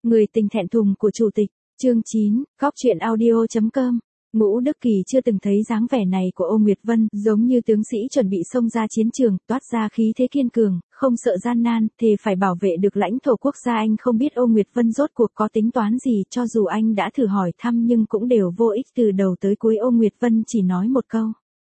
Người tình thẹn thùng của chủ tịch, chương 9, góc truyện audio.com. Ngũ Đức Kỳ chưa từng thấy dáng vẻ này của Ô Nguyệt Vân, giống như tướng sĩ chuẩn bị xông ra chiến trường, toát ra khí thế kiên cường, không sợ gian nan, thề phải bảo vệ được lãnh thổ quốc gia. Anh không biết Ô Nguyệt Vân rốt cuộc có tính toán gì, cho dù anh đã thử hỏi thăm nhưng cũng đều vô ích. Từ đầu tới cuối Ô Nguyệt Vân chỉ nói một câu: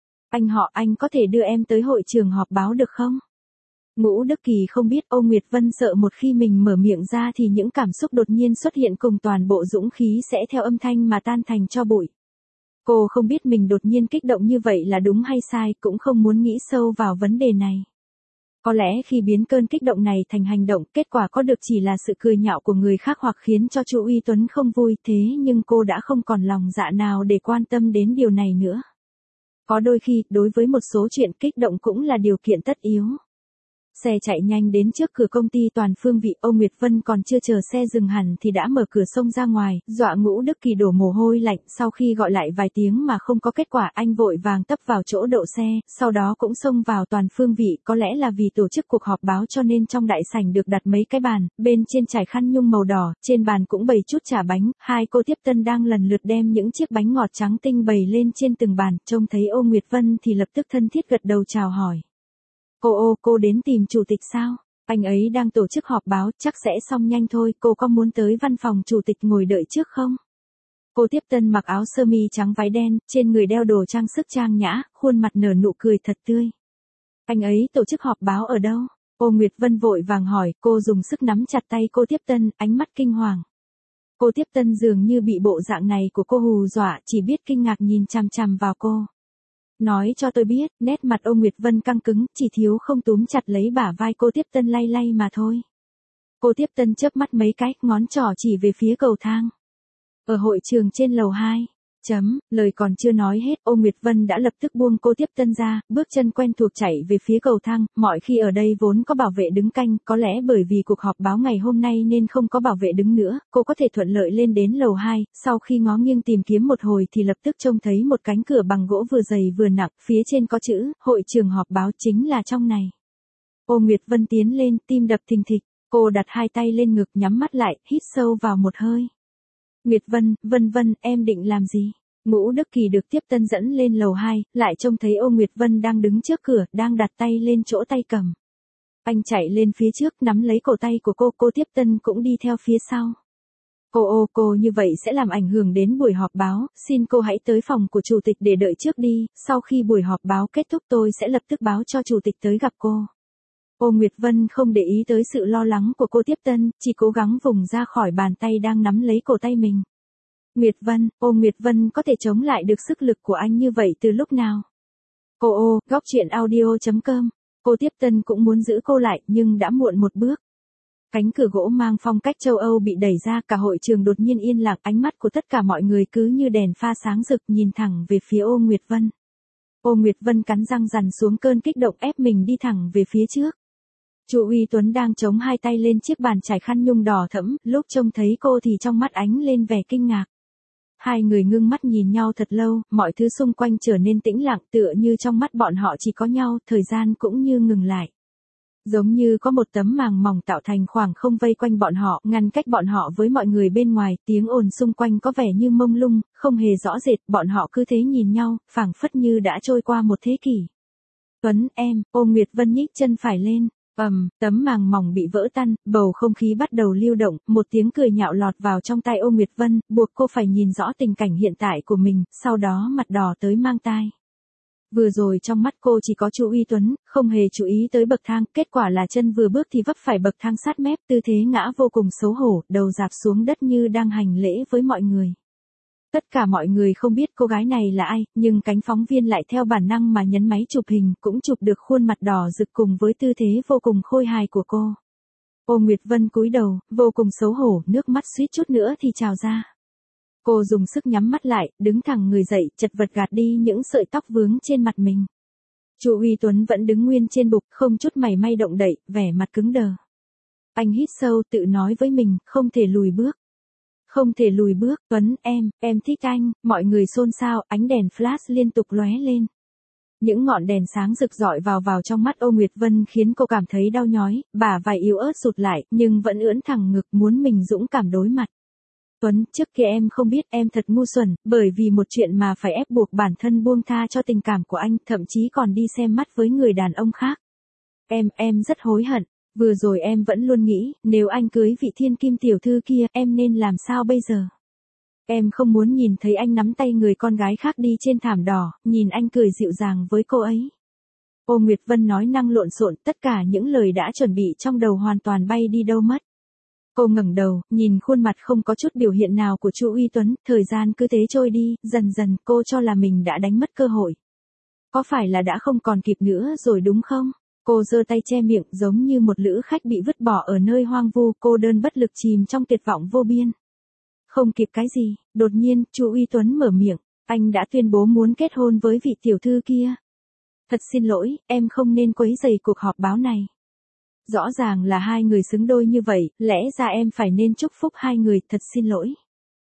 anh có thể đưa em tới hội trường họp báo được không? Ngũ Đức Kỳ không biết Ô Nguyệt Vân sợ một khi mình mở miệng ra thì những cảm xúc đột nhiên xuất hiện cùng toàn bộ dũng khí sẽ theo âm thanh mà tan thành tro bụi. Cô không biết mình đột nhiên kích động như vậy là đúng hay sai, cũng không muốn nghĩ sâu vào vấn đề này. Có lẽ khi biến cơn kích động này thành hành động, kết quả có được chỉ là sự cười nhạo của người khác hoặc khiến cho Chu Uy Tuấn không vui, thế nhưng cô đã không còn lòng dạ nào để quan tâm đến điều này nữa. Có đôi khi, đối với một số chuyện kích động cũng là điều kiện tất yếu. Xe chạy nhanh đến trước cửa công ty Toàn Phương Vị. Ô Nguyệt Vân còn chưa chờ xe dừng hẳn thì đã mở cửa xông ra ngoài, dọa Ngũ Đức Kỳ đổ mồ hôi lạnh. Sau khi gọi lại vài tiếng mà không có kết quả, anh vội vàng tấp vào chỗ đậu xe, sau đó cũng xông vào Toàn Phương Vị. Có lẽ là vì tổ chức cuộc họp báo cho nên trong đại sảnh được đặt mấy cái bàn, bên trên trải khăn nhung màu đỏ, trên bàn cũng bày chút trà bánh. Hai cô tiếp tân đang lần lượt đem những chiếc bánh ngọt trắng tinh bày lên trên từng bàn. Trông thấy Ô Nguyệt Vân thì lập tức thân thiết gật đầu chào hỏi. Cô đến tìm chủ tịch sao? Anh ấy đang tổ chức họp báo, chắc sẽ xong nhanh thôi, cô có muốn tới văn phòng chủ tịch ngồi đợi trước không? Cô tiếp tân mặc áo sơ mi trắng váy đen, trên người đeo đồ trang sức trang nhã, khuôn mặt nở nụ cười thật tươi. Anh ấy tổ chức họp báo ở đâu? Ô Nguyệt Vân vội vàng hỏi, cô dùng sức nắm chặt tay cô tiếp tân, ánh mắt kinh hoàng. Cô tiếp tân dường như bị bộ dạng này của cô hù dọa, chỉ biết kinh ngạc nhìn chằm chằm vào cô. Nói cho tôi biết, nét mặt Ô Nguyệt Vân căng cứng, chỉ thiếu không túm chặt lấy bả vai cô tiếp tân lay lay mà thôi. Cô tiếp tân chớp mắt mấy cái, ngón trỏ chỉ về phía cầu thang. Ở hội trường trên lầu 2. Lời còn chưa nói hết, Ô Nguyệt Vân đã lập tức buông cô tiếp tân ra, bước chân quen thuộc chạy về phía cầu thang. Mọi khi ở đây vốn có bảo vệ đứng canh, có lẽ bởi vì cuộc họp báo ngày hôm nay nên không có bảo vệ đứng nữa, cô có thể thuận lợi lên đến lầu 2, sau khi ngó nghiêng tìm kiếm một hồi thì lập tức trông thấy một cánh cửa bằng gỗ vừa dày vừa nặng, phía trên có chữ, hội trường họp báo chính là trong này. Ô Nguyệt Vân tiến lên, tim đập thình thịch, cô đặt hai tay lên ngực nhắm mắt lại, hít sâu vào một hơi. Nguyệt Vân, Vân, em định làm gì? Ngũ Đức Kỳ được tiếp tân dẫn lên lầu 2, lại trông thấy Ô Nguyệt Vân đang đứng trước cửa, đang đặt tay lên chỗ tay cầm. Anh chạy lên phía trước nắm lấy cổ tay của cô tiếp tân cũng đi theo phía sau. Cô như vậy sẽ làm ảnh hưởng đến buổi họp báo, xin cô hãy tới phòng của chủ tịch để đợi trước đi, sau khi buổi họp báo kết thúc tôi sẽ lập tức báo cho chủ tịch tới gặp cô. Ô Nguyệt Vân không để ý tới sự lo lắng của cô tiếp tân, chỉ cố gắng vùng ra khỏi bàn tay đang nắm lấy cổ tay mình. Ô Nguyệt Vân có thể chống lại được sức lực của anh như vậy từ lúc nào? Góc truyện audio.com. Cô tiếp tân cũng muốn giữ cô lại nhưng đã muộn một bước. Cánh cửa gỗ mang phong cách châu Âu bị đẩy ra, cả hội trường đột nhiên yên lặng, ánh mắt của tất cả mọi người cứ như đèn pha sáng rực nhìn thẳng về phía Ô Nguyệt Vân. Ô Nguyệt Vân cắn răng dằn xuống cơn kích động ép mình đi thẳng về phía trước. Chu Uy Tuấn đang chống hai tay lên chiếc bàn trải khăn nhung đỏ thẫm, lúc trông thấy cô thì trong mắt ánh lên vẻ kinh ngạc. Hai người ngưng mắt nhìn nhau thật lâu, mọi thứ xung quanh trở nên tĩnh lặng, tựa như trong mắt bọn họ chỉ có nhau, thời gian cũng như ngừng lại. Giống như có một tấm màng mỏng tạo thành khoảng không vây quanh bọn họ, ngăn cách bọn họ với mọi người bên ngoài, tiếng ồn xung quanh có vẻ như mông lung, không hề rõ rệt, bọn họ cứ thế nhìn nhau, phảng phất như đã trôi qua một thế kỷ. Tuấn, em, Ô Nguyệt Vân nhích chân phải lên. Tấm màng mỏng bị vỡ tan, bầu không khí bắt đầu lưu động, một tiếng cười nhạo lọt vào trong tai Ô Nguyệt Vân, buộc cô phải nhìn rõ tình cảnh hiện tại của mình, sau đó mặt đỏ tới mang tai. Vừa rồi trong mắt cô chỉ có Chu Uy Tuấn, không hề chú ý tới bậc thang, kết quả là chân vừa bước thì vấp phải bậc thang sát mép, tư thế ngã vô cùng xấu hổ, đầu rạp xuống đất như đang hành lễ với mọi người. Tất cả mọi người không biết cô gái này là ai, nhưng cánh phóng viên lại theo bản năng mà nhấn máy chụp hình, cũng chụp được khuôn mặt đỏ rực cùng với tư thế vô cùng khôi hài của cô. Ô Nguyệt Vân cúi đầu, vô cùng xấu hổ, nước mắt suýt chút nữa thì trào ra. Cô dùng sức nhắm mắt lại, đứng thẳng người dậy, chật vật gạt đi những sợi tóc vướng trên mặt mình. Chu Uy Tuấn vẫn đứng nguyên trên bục, không chút mảy may động đậy, vẻ mặt cứng đờ. Anh hít sâu tự nói với mình, không thể lùi bước. Không thể lùi bước, Tuấn, em thích anh, mọi người xôn xao, ánh đèn flash liên tục lóe lên. Những ngọn đèn sáng rực rọi vào trong mắt Ô Nguyệt Vân khiến cô cảm thấy đau nhói, bả vai yếu ớt rụt lại, nhưng vẫn ưỡn thẳng ngực muốn mình dũng cảm đối mặt. Tuấn, trước kia em không biết em thật ngu xuẩn, bởi vì một chuyện mà phải ép buộc bản thân buông tha cho tình cảm của anh, thậm chí còn đi xem mắt với người đàn ông khác. Em rất hối hận, vừa rồi em vẫn luôn nghĩ, nếu anh cưới vị thiên kim tiểu thư kia, em nên làm sao bây giờ? Em không muốn nhìn thấy anh nắm tay người con gái khác đi trên thảm đỏ, nhìn anh cười dịu dàng với cô ấy. Ô Nguyệt Vân nói năng lộn xộn, tất cả những lời đã chuẩn bị trong đầu hoàn toàn bay đi đâu mất. Cô ngẩng đầu, nhìn khuôn mặt không có chút biểu hiện nào của Chu Uy Tuấn, thời gian cứ thế trôi đi, dần dần cô cho là mình đã đánh mất cơ hội. Có phải là đã không còn kịp nữa rồi đúng không? Cô giơ tay che miệng giống như một lữ khách bị vứt bỏ ở nơi hoang vu, cô đơn bất lực chìm trong tuyệt vọng vô biên. Không kịp cái gì, đột nhiên, Chu Uy Tuấn mở miệng, anh đã tuyên bố muốn kết hôn với vị tiểu thư kia. Thật xin lỗi, em không nên quấy rầy cuộc họp báo này. Rõ ràng là hai người xứng đôi như vậy, lẽ ra em phải nên chúc phúc hai người, thật xin lỗi.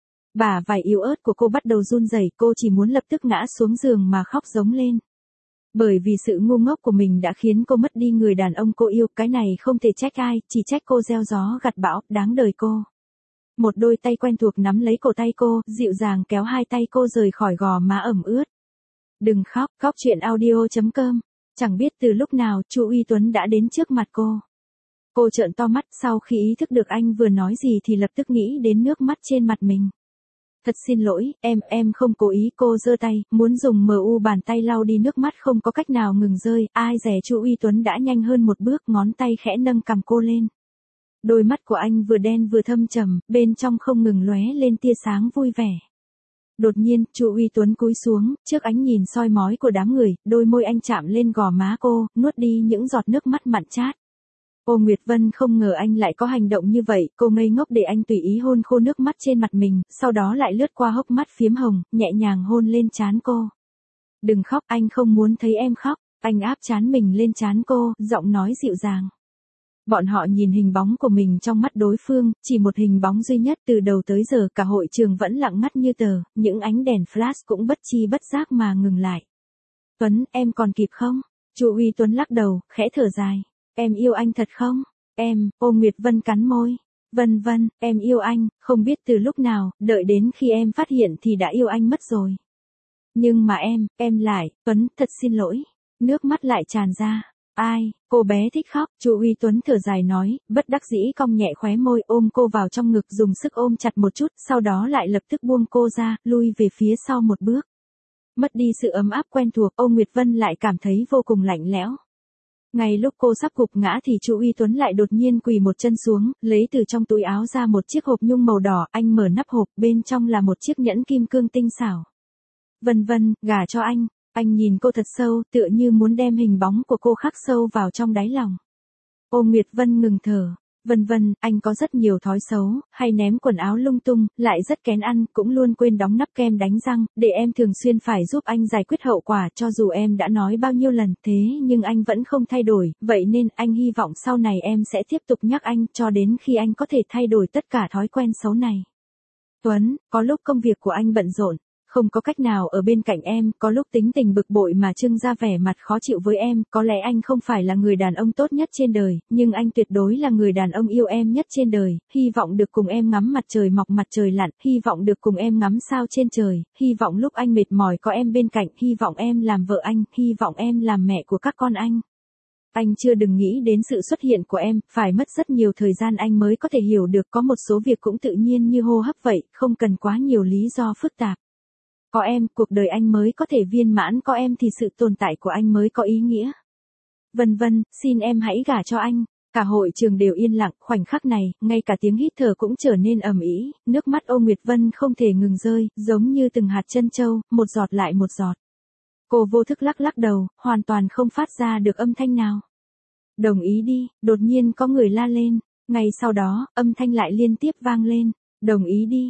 Bả vai yếu ớt của cô bắt đầu run rẩy, cô chỉ muốn lập tức ngã xuống giường mà khóc giống lên. Bởi vì sự ngu ngốc của mình đã khiến cô mất đi người đàn ông cô yêu, cái này không thể trách ai, chỉ trách cô gieo gió gặt bão, đáng đời cô. Một đôi tay quen thuộc nắm lấy cổ tay cô, dịu dàng kéo hai tay cô rời khỏi gò má ẩm ướt. Đừng khóc, khóc chuyện audio.com. Chẳng biết từ lúc nào, Chu Uy Tuấn đã đến trước mặt cô. Cô trợn to mắt, sau khi ý thức được anh vừa nói gì thì lập tức nghĩ đến nước mắt trên mặt mình. Thật xin lỗi, em không cố ý. Cô giơ tay, muốn dùng bàn tay lau đi nước mắt không có cách nào ngừng rơi, ai dè Chu Uy Tuấn đã nhanh hơn một bước, ngón tay khẽ nâng cằm cô lên. Đôi mắt của anh vừa đen vừa thâm trầm, bên trong không ngừng lóe lên tia sáng vui vẻ. Đột nhiên, Chu Uy Tuấn cúi xuống, trước ánh nhìn soi mói của đám người, đôi môi anh chạm lên gò má cô, nuốt đi những giọt nước mắt mặn chát. Ô Nguyệt Vân không ngờ anh lại có hành động như vậy, cô ngây ngốc để anh tùy ý hôn khô nước mắt trên mặt mình, sau đó lại lướt qua hốc mắt phiếm hồng, nhẹ nhàng hôn lên trán cô. Đừng khóc, anh không muốn thấy em khóc. Anh áp trán mình lên trán cô, giọng nói dịu dàng. Bọn họ nhìn hình bóng của mình trong mắt đối phương, chỉ một hình bóng duy nhất từ đầu tới giờ cả hội trường vẫn lặng ngắt như tờ, những ánh đèn flash cũng bất chi bất giác mà ngừng lại. Tuấn, em còn kịp không? Chu Uy Tuấn lắc đầu, khẽ thở dài. Em yêu anh thật không? Ô Nguyệt Vân cắn môi. Vân, em yêu anh, không biết từ lúc nào, đợi đến khi em phát hiện thì đã yêu anh mất rồi. Nhưng mà em lại, Tuấn, thật xin lỗi. Nước mắt lại tràn ra. Ai, cô bé thích khóc, Chu Uy Tuấn thở dài nói, bất đắc dĩ cong nhẹ khóe môi ôm cô vào trong ngực dùng sức ôm chặt một chút, sau đó lại lập tức buông cô ra, lui về phía sau một bước. Mất đi sự ấm áp quen thuộc, Ô Nguyệt Vân lại cảm thấy vô cùng lạnh lẽo. Ngay lúc cô sắp gục ngã thì Chu Uy Tuấn lại đột nhiên quỳ một chân xuống, lấy từ trong túi áo ra một chiếc hộp nhung màu đỏ, anh mở nắp hộp, bên trong là một chiếc nhẫn kim cương tinh xảo. Vân, gả cho anh. Anh nhìn cô thật sâu, tựa như muốn đem hình bóng của cô khắc sâu vào trong đáy lòng. Ô Nguyệt Vân ngừng thở. Vân, anh có rất nhiều thói xấu, hay ném quần áo lung tung, lại rất kén ăn, cũng luôn quên đóng nắp kem đánh răng, để em thường xuyên phải giúp anh giải quyết hậu quả, cho dù em đã nói bao nhiêu lần thế nhưng anh vẫn không thay đổi, vậy nên anh hy vọng sau này em sẽ tiếp tục nhắc anh, cho đến khi anh có thể thay đổi tất cả thói quen xấu này. Tuấn, có lúc công việc của anh bận rộn, không có cách nào ở bên cạnh em, có lúc tính tình bực bội mà trưng ra vẻ mặt khó chịu với em, có lẽ anh không phải là người đàn ông tốt nhất trên đời, nhưng anh tuyệt đối là người đàn ông yêu em nhất trên đời, hy vọng được cùng em ngắm mặt trời mọc mặt trời lặn, hy vọng được cùng em ngắm sao trên trời, hy vọng lúc anh mệt mỏi có em bên cạnh, hy vọng em làm vợ anh, hy vọng em làm mẹ của các con anh. Anh chưa đừng nghĩ đến sự xuất hiện của em, phải mất rất nhiều thời gian anh mới có thể hiểu được, có một số việc cũng tự nhiên như hô hấp vậy, không cần quá nhiều lý do phức tạp. Có em, cuộc đời anh mới có thể viên mãn, có em thì sự tồn tại của anh mới có ý nghĩa. Vân, xin em hãy gả cho anh. Cả hội trường đều yên lặng, khoảnh khắc này, ngay cả tiếng hít thở cũng trở nên ầm ĩ, nước mắt Ô Nguyệt Vân không thể ngừng rơi, giống như từng hạt trân châu, một giọt lại một giọt. Cô vô thức lắc đầu, hoàn toàn không phát ra được âm thanh nào. Đồng ý đi, đột nhiên có người la lên, ngay sau đó, âm thanh lại liên tiếp vang lên. Đồng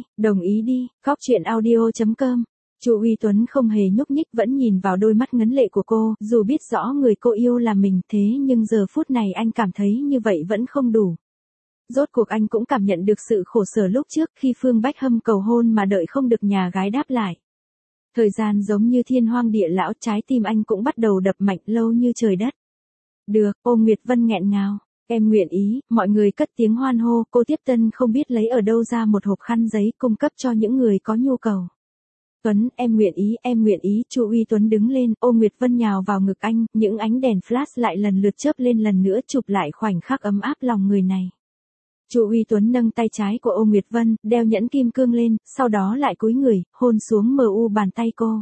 ý đi, khóc chuyện audio.com. Chu Uy Tuấn không hề nhúc nhích vẫn nhìn vào đôi mắt ngấn lệ của cô, dù biết rõ người cô yêu là mình thế nhưng giờ phút này anh cảm thấy như vậy vẫn không đủ. Rốt cuộc anh cũng cảm nhận được sự khổ sở lúc trước khi Phương Bách Hâm cầu hôn mà đợi không được nhà gái đáp lại. Thời gian giống như thiên hoang địa lão, trái tim anh cũng bắt đầu đập mạnh lâu như trời đất. Được, Ô Nguyệt Vân nghẹn ngào. Em nguyện ý, mọi người cất tiếng hoan hô, cô tiếp tân không biết lấy ở đâu ra một hộp khăn giấy cung cấp cho những người có nhu cầu. Tuấn, em nguyện ý, Chu Uy Tuấn đứng lên, Ô Nguyệt Vân nhào vào ngực anh, những ánh đèn flash lại lần lượt chớp lên lần nữa chụp lại khoảnh khắc ấm áp lòng người này. Chu Uy Tuấn nâng tay trái của Ô Nguyệt Vân, đeo nhẫn kim cương lên, sau đó lại cúi người, hôn xuống bàn tay cô.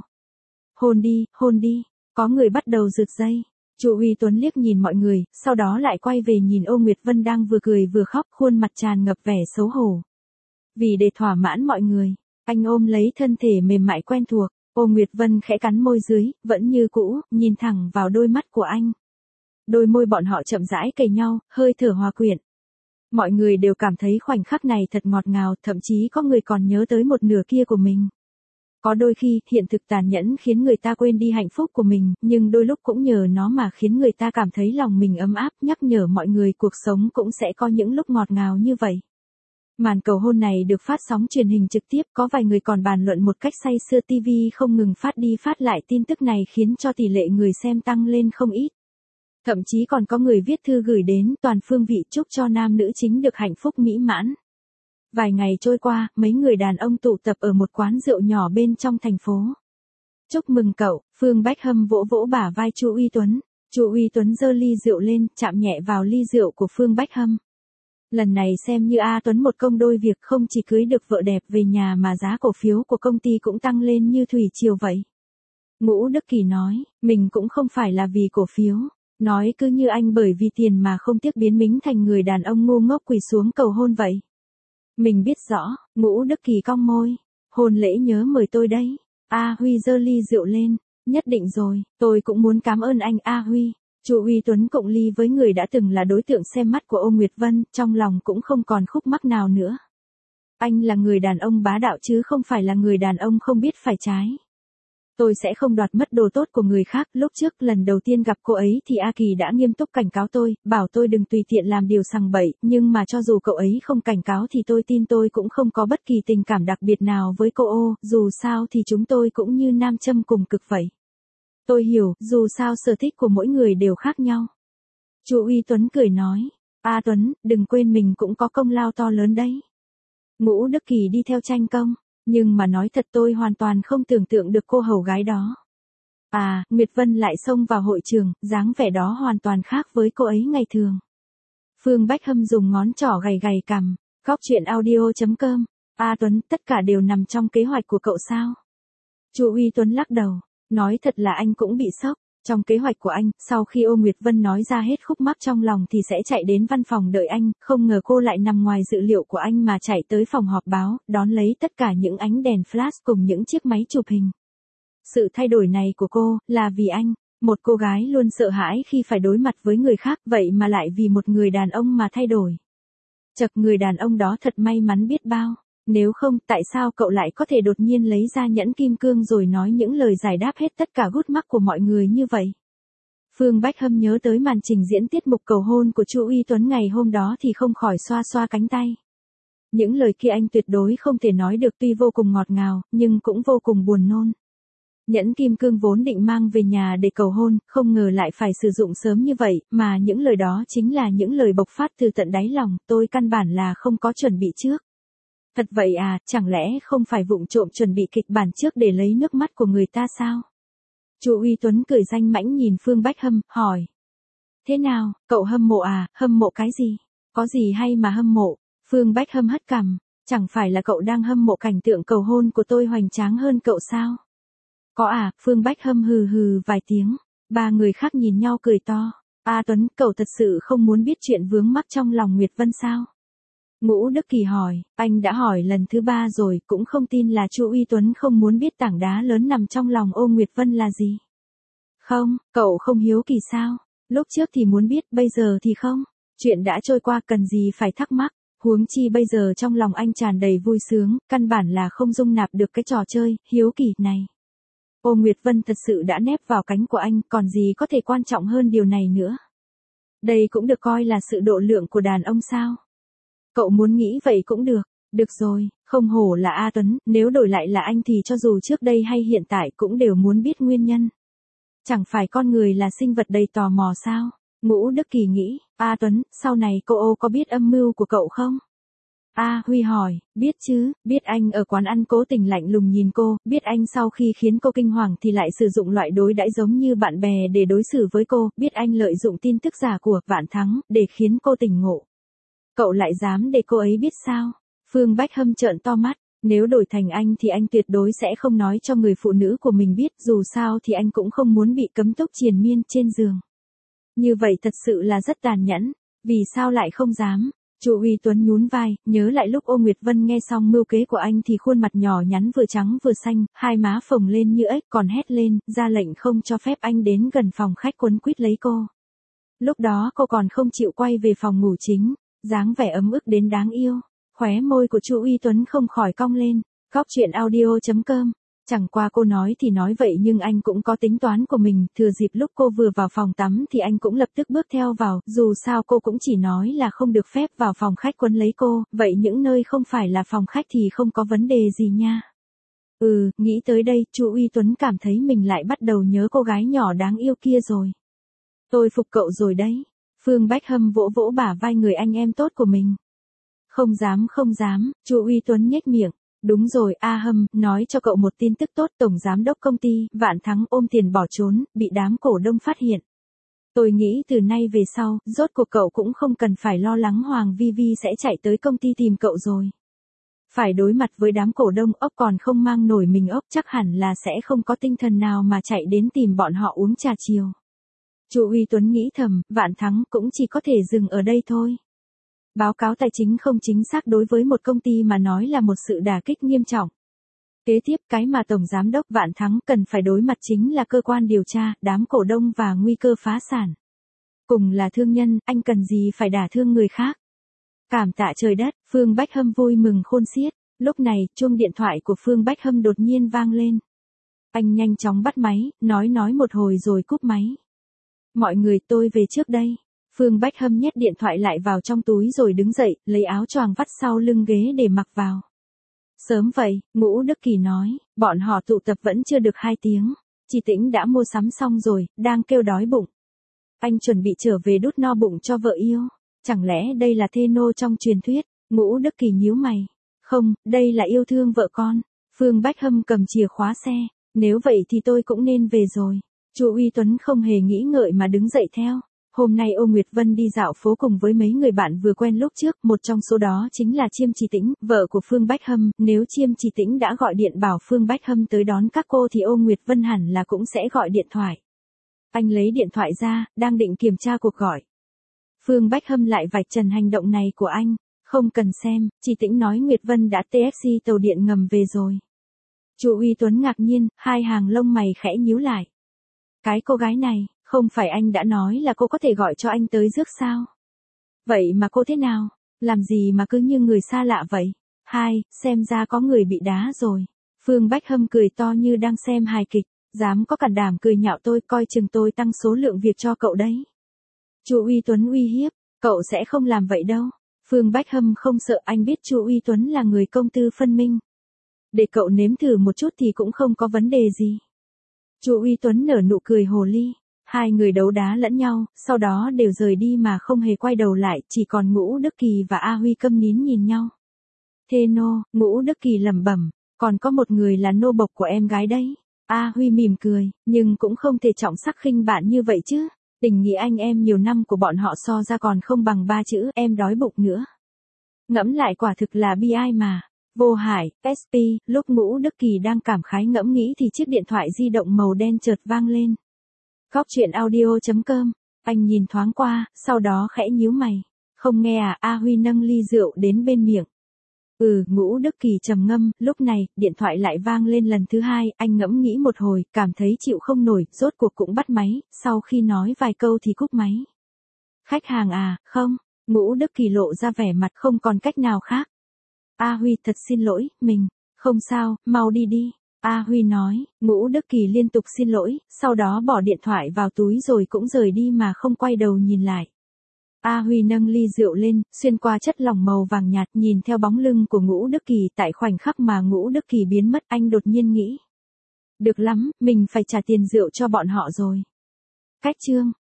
Hôn đi, có người bắt đầu rượt dây. Chu Uy Tuấn liếc nhìn mọi người, sau đó lại quay về nhìn Ô Nguyệt Vân đang vừa cười vừa khóc, khuôn mặt tràn ngập vẻ xấu hổ. Vì để thỏa mãn mọi người, anh ôm lấy thân thể mềm mại quen thuộc, Ô Nguyệt Vân khẽ cắn môi dưới, vẫn như cũ, nhìn thẳng vào đôi mắt của anh. Đôi môi bọn họ chậm rãi kề nhau, hơi thở hòa quyện. Mọi người đều cảm thấy khoảnh khắc này thật ngọt ngào, thậm chí có người còn nhớ tới một nửa kia của mình. Có đôi khi, hiện thực tàn nhẫn khiến người ta quên đi hạnh phúc của mình, nhưng đôi lúc cũng nhờ nó mà khiến người ta cảm thấy lòng mình ấm áp, nhắc nhở mọi người cuộc sống cũng sẽ có những lúc ngọt ngào như vậy. Màn cầu hôn này được phát sóng truyền hình trực tiếp, có vài người còn bàn luận một cách say sưa, TV không ngừng phát đi phát lại tin tức này khiến cho tỷ lệ người xem tăng lên không ít. Thậm chí còn có người viết thư gửi đến toàn phương vị chúc cho nam nữ chính được hạnh phúc mỹ mãn. Vài ngày trôi qua, mấy người đàn ông tụ tập ở một quán rượu nhỏ bên trong thành phố. Chúc mừng cậu, Phương Bách Hâm vỗ vỗ bả vai Chu Uy Tuấn. Chu Uy Tuấn giơ ly rượu lên, chạm nhẹ vào ly rượu của Phương Bách Hâm. Lần này xem như A Tuấn một công đôi việc, không chỉ cưới được vợ đẹp về nhà mà giá cổ phiếu của công ty cũng tăng lên như thủy triều vậy. Ngũ Đức Kỳ nói, mình cũng không phải là vì cổ phiếu. Nói cứ như anh bởi vì tiền mà không tiếc biến mình thành người đàn ông ngu ngốc quỳ xuống cầu hôn vậy. Mình biết rõ, Ngũ Đức Kỳ cong môi. Hôn lễ nhớ mời tôi đấy. A Huy giơ ly rượu lên. Nhất định rồi, tôi cũng muốn cảm ơn anh A Huy. Chu Uy Tuấn cộng ly với người đã từng là đối tượng xem mắt của Ô Nguyệt Vân, trong lòng cũng không còn khúc mắc nào nữa. Anh là người đàn ông bá đạo chứ không phải là người đàn ông không biết phải trái. Tôi sẽ không đoạt mất đồ tốt của người khác, lúc trước lần đầu tiên gặp cô ấy thì A Kỳ đã nghiêm túc cảnh cáo tôi, bảo tôi đừng tùy tiện làm điều sằng bậy, nhưng mà cho dù cậu ấy không cảnh cáo thì tôi tin tôi cũng không có bất kỳ tình cảm đặc biệt nào với cô Ô, dù sao thì chúng tôi cũng như nam châm cùng cực vậy. Tôi hiểu, dù sao sở thích của mỗi người đều khác nhau. Chu Uy Tuấn cười nói, A Tuấn, đừng quên mình cũng có công lao to lớn đấy. Ngũ Đức Kỳ đi theo tranh công. Nhưng mà nói thật tôi hoàn toàn không tưởng tượng được cô hầu gái đó. À, Nguyệt Vân lại xông vào hội trường, dáng vẻ đó hoàn toàn khác với cô ấy ngày thường. Phương Bách Hâm dùng ngón trỏ gầy gầy cằm, góc chuyện audio.com. A Tuấn, tất cả đều nằm trong kế hoạch của cậu sao? Chu Uy Tuấn lắc đầu, nói thật là anh cũng bị sốc. Trong kế hoạch của anh, sau khi Ô Nguyệt Vân nói ra hết khúc mắc trong lòng thì sẽ chạy đến văn phòng đợi anh, không ngờ cô lại nằm ngoài dự liệu của anh mà chạy tới phòng họp báo, đón lấy tất cả những ánh đèn flash cùng những chiếc máy chụp hình. Sự thay đổi này của cô, là vì anh, một cô gái luôn sợ hãi khi phải đối mặt với người khác, vậy mà lại vì một người đàn ông mà thay đổi. Chật, người đàn ông đó thật may mắn biết bao. Nếu không, tại sao cậu lại có thể đột nhiên lấy ra nhẫn kim cương rồi nói những lời giải đáp hết tất cả gút mắc của mọi người như vậy? Phương Bách Hâm nhớ tới màn trình diễn tiết mục cầu hôn của Chu Uy Tuấn ngày hôm đó thì không khỏi xoa xoa cánh tay. Những lời kia anh tuyệt đối không thể nói được, tuy vô cùng ngọt ngào, nhưng cũng vô cùng buồn nôn. Nhẫn kim cương vốn định mang về nhà để cầu hôn, không ngờ lại phải sử dụng sớm như vậy, mà những lời đó chính là những lời bộc phát từ tận đáy lòng, tôi căn bản là không có chuẩn bị trước. Thật vậy à, chẳng lẽ không phải vụng trộm chuẩn bị kịch bản trước để lấy nước mắt của người ta sao? Chu Uy Tuấn cười danh mãnh nhìn Phương Bách Hâm, hỏi. Thế nào, cậu hâm mộ à, hâm mộ cái gì? Có gì hay mà hâm mộ? Phương Bách Hâm hất cằm, chẳng phải là cậu đang hâm mộ cảnh tượng cầu hôn của tôi hoành tráng hơn cậu sao? Có à, Phương Bách Hâm hừ hừ vài tiếng, ba người khác nhìn nhau cười to. A Tuấn, cậu thật sự không muốn biết chuyện vướng mắc trong lòng Nguyệt Vân sao? Ngũ Đức Kỳ hỏi, anh đã hỏi lần thứ 3 rồi, cũng không tin là Chu Uy Tuấn không muốn biết tảng đá lớn nằm trong lòng Ô Nguyệt Vân là gì. Không, cậu không hiếu kỳ sao? Lúc trước thì muốn biết, bây giờ thì không. Chuyện đã trôi qua cần gì phải thắc mắc, huống chi bây giờ trong lòng anh tràn đầy vui sướng, căn bản là không dung nạp được cái trò chơi, hiếu kỳ này. Ô Nguyệt Vân thật sự đã nép vào cánh của anh, còn gì có thể quan trọng hơn điều này nữa. Đây cũng được coi là sự độ lượng của đàn ông sao? Cậu muốn nghĩ vậy cũng được, Được rồi, không hổ là A Tuấn, nếu đổi lại là anh thì cho dù trước đây hay hiện tại cũng đều muốn biết nguyên nhân. Chẳng phải con người là sinh vật đầy tò mò sao? Ngũ Đức Kỳ nghĩ, A Tuấn, sau này cô có biết âm mưu của cậu không? A Huy hỏi, biết chứ, biết anh ở quán ăn cố tình lạnh lùng nhìn cô, biết anh sau khi khiến cô kinh hoàng thì lại sử dụng loại đối đãi giống như bạn bè để đối xử với cô, biết anh lợi dụng tin tức giả của Vạn Thắng để khiến cô tỉnh ngộ. Cậu lại dám để cô ấy biết sao? Phương Bách Hâm trợn to mắt, nếu đổi thành anh thì anh tuyệt đối sẽ không nói cho người phụ nữ của mình biết, dù sao thì anh cũng không muốn bị cấm túc triền miên trên giường. Như vậy thật sự là rất tàn nhẫn, vì sao lại không dám? Chu Uy Tuấn nhún vai, nhớ lại lúc Ô Nguyệt Vân nghe xong mưu kế của anh thì khuôn mặt nhỏ nhắn vừa trắng vừa xanh, hai má phồng lên như ếch, còn hét lên, ra lệnh không cho phép anh đến gần phòng khách quấn quýt lấy cô. Lúc đó cô còn không chịu quay về phòng ngủ chính, dáng vẻ ấm ức đến đáng yêu. Khóe môi của Chu Uy Tuấn không khỏi cong lên. Góc chuyện audio.com. Chẳng qua cô nói thì nói vậy nhưng anh cũng có tính toán của mình, thừa dịp lúc cô vừa vào phòng tắm thì anh cũng lập tức bước theo vào, dù sao cô cũng chỉ nói là không được phép vào phòng khách quấn lấy cô, vậy những nơi không phải là phòng khách thì không có vấn đề gì nha. Nghĩ tới đây, Chu Uy Tuấn cảm thấy mình lại bắt đầu nhớ cô gái nhỏ đáng yêu kia rồi. Tôi phục cậu rồi đấy. Phương Bách Hâm vỗ vỗ bả vai người anh em tốt của mình. Không dám, Chu Uy Tuấn nhếch miệng. Đúng rồi, A Hâm, nói cho cậu một tin tức tốt, tổng giám đốc công ty Vạn Thắng ôm tiền bỏ trốn, bị đám cổ đông phát hiện. Tôi nghĩ từ nay về sau, rốt cuộc cậu cũng không cần phải lo lắng Hoàng Vi Vi sẽ chạy tới công ty tìm cậu rồi. Phải đối mặt với đám cổ đông, ốc còn không mang nổi mình ốc, chắc hẳn là sẽ không có tinh thần nào mà chạy đến tìm bọn họ uống trà chiều. Chu Uy Tuấn nghĩ thầm, Vạn Thắng cũng chỉ có thể dừng ở đây thôi. Báo cáo tài chính không chính xác đối với một công ty mà nói là một sự đả kích nghiêm trọng. Kế tiếp, cái mà Tổng Giám đốc Vạn Thắng cần phải đối mặt chính là cơ quan điều tra, đám cổ đông và nguy cơ phá sản. Cùng là thương nhân, anh cần gì phải đả thương người khác. Cảm tạ trời đất, Phương Bách Hâm vui mừng khôn xiết. Lúc này, chuông điện thoại của Phương Bách Hâm đột nhiên vang lên. Anh nhanh chóng bắt máy, nói một hồi rồi cúp máy. Mọi người, tôi về trước đây. Phương Bách Hâm nhét điện thoại lại vào trong túi rồi đứng dậy, lấy áo choàng vắt sau lưng ghế để mặc vào. Sớm vậy, Ngũ Đức Kỳ nói, bọn họ tụ tập vẫn chưa được 2 tiếng. Chị Tĩnh đã mua sắm xong rồi, đang kêu đói bụng. Anh chuẩn bị trở về đút no bụng cho vợ yêu. Chẳng lẽ đây là thê nô trong truyền thuyết? Ngũ Đức Kỳ nhíu mày. Không, đây là yêu thương vợ con. Phương Bách Hâm cầm chìa khóa xe. Nếu vậy thì tôi cũng nên về rồi. Chu Uy Tuấn không hề nghĩ ngợi mà đứng dậy theo. Hôm nay Ô Nguyệt Vân đi dạo phố cùng với mấy người bạn vừa quen lúc trước, một trong số đó chính là Chiêm Chi Tĩnh, vợ của Phương Bách Hâm, nếu Chiêm Chi Tĩnh đã gọi điện bảo Phương Bách Hâm tới đón các cô thì Ô Nguyệt Vân hẳn là cũng sẽ gọi điện thoại. Anh lấy điện thoại ra, đang định kiểm tra cuộc gọi. Phương Bách Hâm lại vạch trần hành động này của anh, không cần xem, Chi Tĩnh nói Nguyệt Vân đã taxi tàu điện ngầm về rồi. Chu Uy Tuấn ngạc nhiên, hai hàng lông mày khẽ nhíu lại. Cái cô gái này, không phải anh đã nói là cô có thể gọi cho anh tới rước sao? Vậy mà cô thế nào? Làm gì mà cứ như người xa lạ vậy? Xem ra có người bị đá rồi. Phương Bách Hâm cười to như đang xem hài kịch, dám có can đảm cười nhạo tôi, coi chừng tôi tăng số lượng việc cho cậu đấy. Chu Uy Tuấn uy hiếp, cậu sẽ không làm vậy đâu. Phương Bách Hâm không sợ, anh biết Chu Uy Tuấn là người công tư phân minh. Để cậu nếm thử một chút thì cũng không có vấn đề gì. Chu Uy Tuấn nở nụ cười hồ ly. Hai người đấu đá lẫn nhau, sau đó đều rời đi mà không hề quay đầu lại, chỉ còn Ngũ Đức Kỳ và A Huy câm nín nhìn nhau. Thê nô, Ngũ Đức Kỳ lẩm bẩm, còn có một người là nô bộc của em gái đấy. A Huy mỉm cười, nhưng cũng không thể trọng sắc khinh bạn như vậy chứ. Tình nghĩa anh em nhiều năm của bọn họ so ra còn không bằng 3 chữ em đói bụng nữa. Ngẫm lại quả thực là bi ai mà. Vô Hải, SP, lúc Ngũ Đức Kỳ đang cảm khái ngẫm nghĩ thì chiếc điện thoại di động màu đen chợt vang lên. Góc chuyện audio.com, anh nhìn thoáng qua, sau đó khẽ nhíu mày. Không nghe à? A Huy nâng ly rượu đến bên miệng. Ngũ Đức Kỳ trầm ngâm, lúc này, điện thoại lại vang lên lần thứ 2, anh ngẫm nghĩ một hồi, cảm thấy chịu không nổi, rốt cuộc cũng bắt máy, sau khi nói vài câu thì cúp máy. Khách hàng à, không, Ngũ Đức Kỳ lộ ra vẻ mặt không còn cách nào khác. A Huy thật xin lỗi, mình, không sao, mau đi đi. A Huy nói, Ngũ Đức Kỳ liên tục xin lỗi, sau đó bỏ điện thoại vào túi rồi cũng rời đi mà không quay đầu nhìn lại. A Huy nâng ly rượu lên, xuyên qua chất lỏng màu vàng nhạt, nhìn theo bóng lưng của Ngũ Đức Kỳ. Tại khoảnh khắc mà Ngũ Đức Kỳ biến mất, anh đột nhiên nghĩ. Được lắm, mình phải trả tiền rượu cho bọn họ rồi. Cách chương